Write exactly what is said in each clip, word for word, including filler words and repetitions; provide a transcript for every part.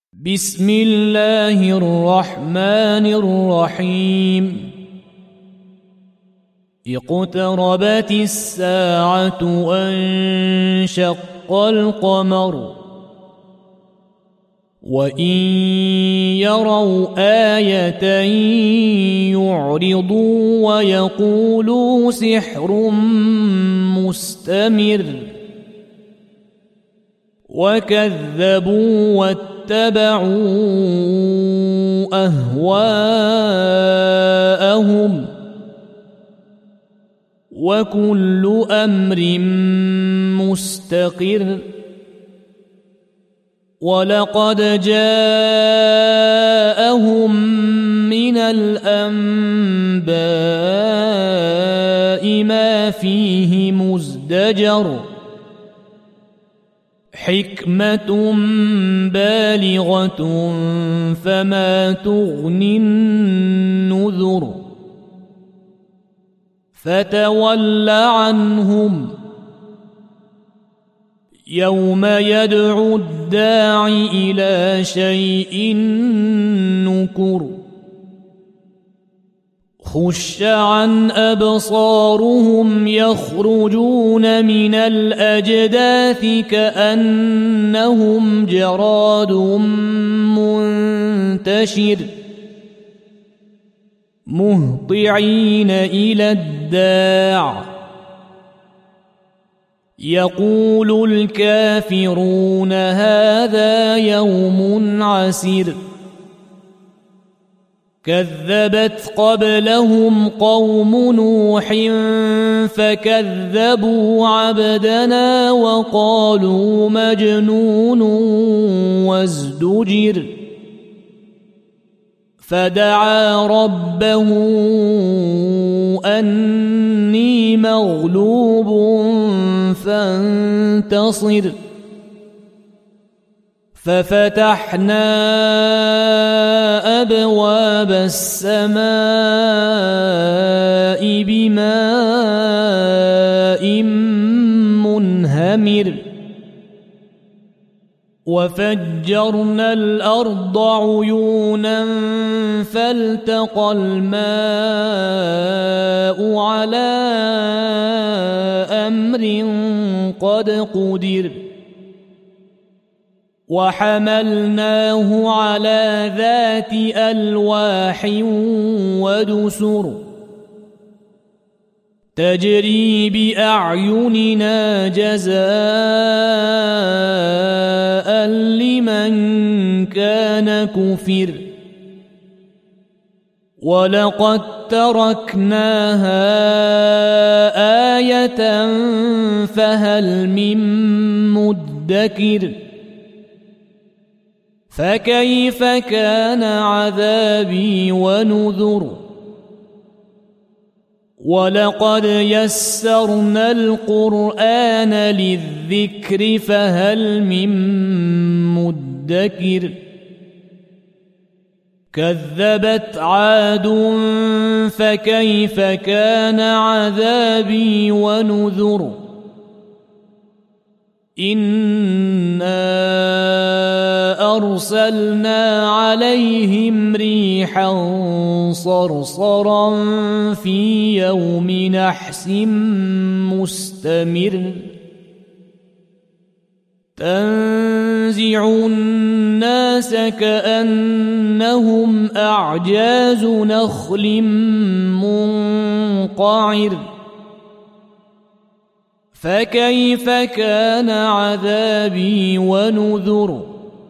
بسم الله الرحمن الرحيم اقتربت الساعة وانشق القمر وإن يروا آية يعرضوا ويقولوا سحر مستمر وكذبوا واتبعوا أهواءهم وكل أمر مستقر ولقد جاءهم من الأنباء ما فيه مزدجر حكمة بالغة فما تغني النذر فتول عنهم يوم يدعو الداع إلى شيء نكر خش عن أبصارهم يخرجون من الأجداث كأنهم جراد منتشر مهطعين إلى الداع يقول الكافرون هذا يوم عسر كذبت قبلهم قوم نوح فكذبوا عبدنا وقالوا مجنون وازدجر فدعا ربه أني مغلوب فانتصر ففتحنا أبواب السماء بماء منهمر وفجرنا الأرض عيونا فالتقى الماء على أمر قد قدر وحملناه على ذات ألواح ودسر تجري بأعيننا جزاء لمن كان كفر ولقد تركناها آية فهل من مدكر فكيف كان عذابي ونذر ولقد يسرنا القرآن للذكر فهل من مدكر كذبت عاد فكيف كان عذابي ونذر إنا أرسلنا عليهم ريحا صرصرا في يوم نحس مستمر تنزع الناس كأنهم أعجاز نخل منقعر فكيف كان عذابي ونذر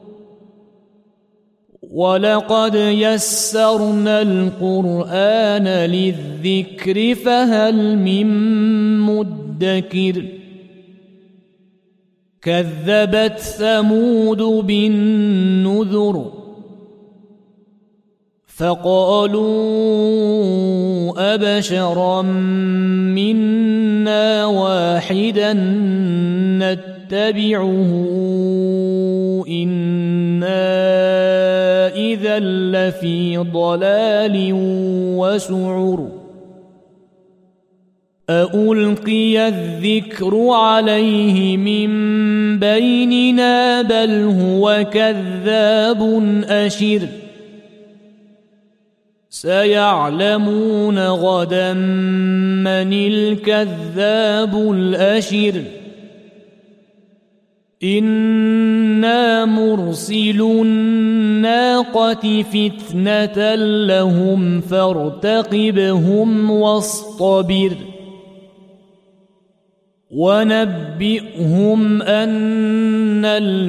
ولقد يسرنا القرآن للذكر فهل من مدكر كذبت ثمود بالنذر فقالوا أبشرا منا واحدا نتبعه إنا إذا لفي ضلال وسعر أألقي الذكر عليه من بيننا بل هو كذاب أشر سيعلمون غدا من الكذاب الأشر إنا مرسل الناقة فتنة لهم فارتقبهم واصطبر ونبئهم أن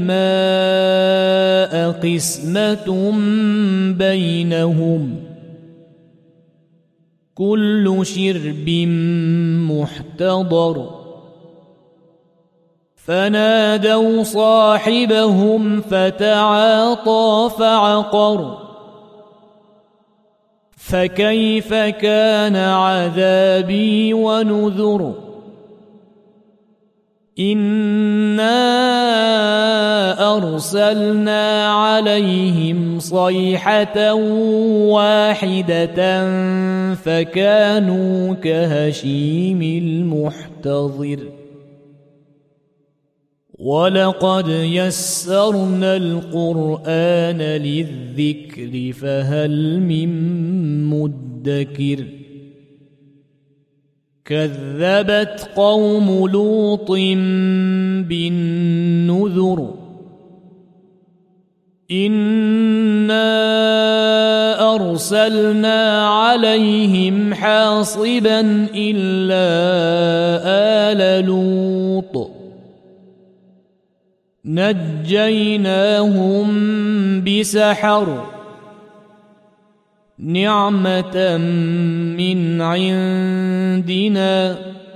الماء قسمة بينهم كل شرب محتضر فنادوا صاحبهم فتعاطى فعقر فكيف كان عذابي ونذر إنا أرسلنا عليهم صيحة واحدة فكانوا كهشيم المحتضر ولقد يسرنا القرآن للذكر فهل من مدكر كذبت قوم لوط بالنذر إنا أرسلنا عليهم حاصبا إلا آل لوط نجيناهم بسحر نعمة من عندنا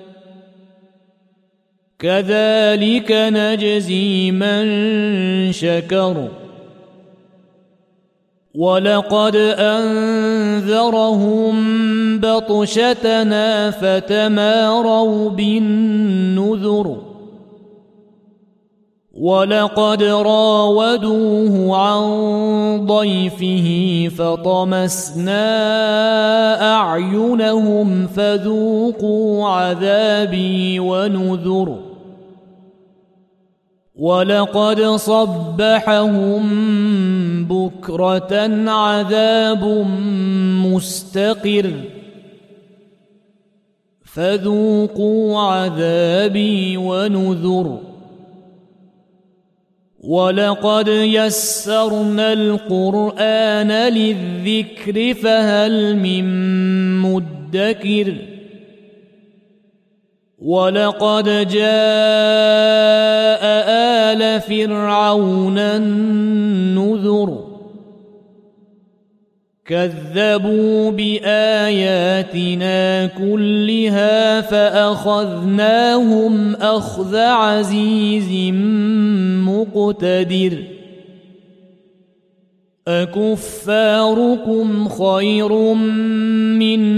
كذلك نجزي من شكر ولقد أنذرهم بطشتنا فتماروا بالنذر ولقد راودوه عن ضيفه فطمسنا أعينهم فذوقوا عذابي ونذر ولقد صبحهم بكرة عذاب مستقر فذوقوا عذابي ونذر ولقد يسرنا القرآن للذكر فهل من مدكر ولقد جاء آل فرعون النذر كذبوا بآياتنا كلها فأخذناهم أخذ عزيز مقتدر أكفاركم خير من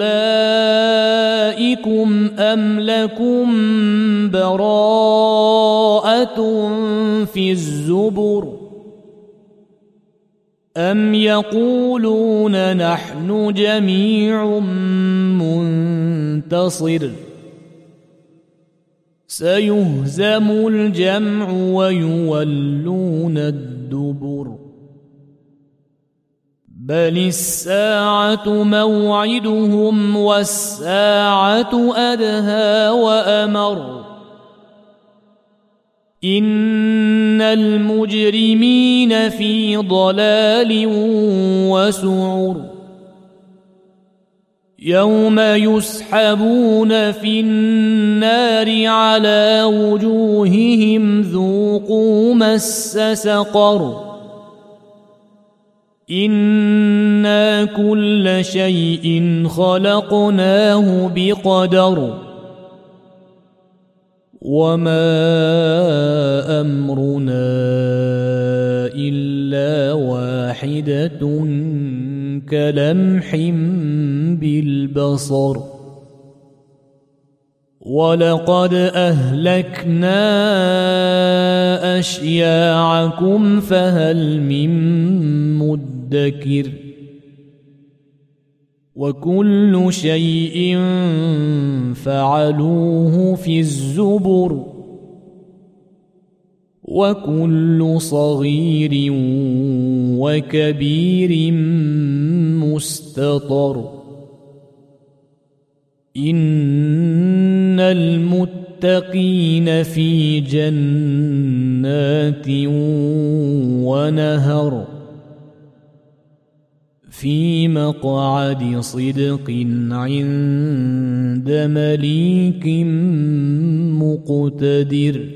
أولئكم أم لكم براءة في الزبر أم يقولون نحن جميع منتصر سيهزم الجمع ويولون الدبر بل الساعة موعدهم والساعة أدهى وأمر إن المجرمين في ضلال وسعر يوم يسحبون في النار على وجوههم ذوقوا مس سقر إنا كل شيء خلقناه بقدر وما أمرنا إلا واحدة كلمح بالبصر ولقد أهلكنا أشياعكم فهل من مدكر وكل شيء فعلوه في الزبر وكل صغير وكبير مستطر إن المتقين في جنات ونهر في مقعد صدق عند مليك مقتدر.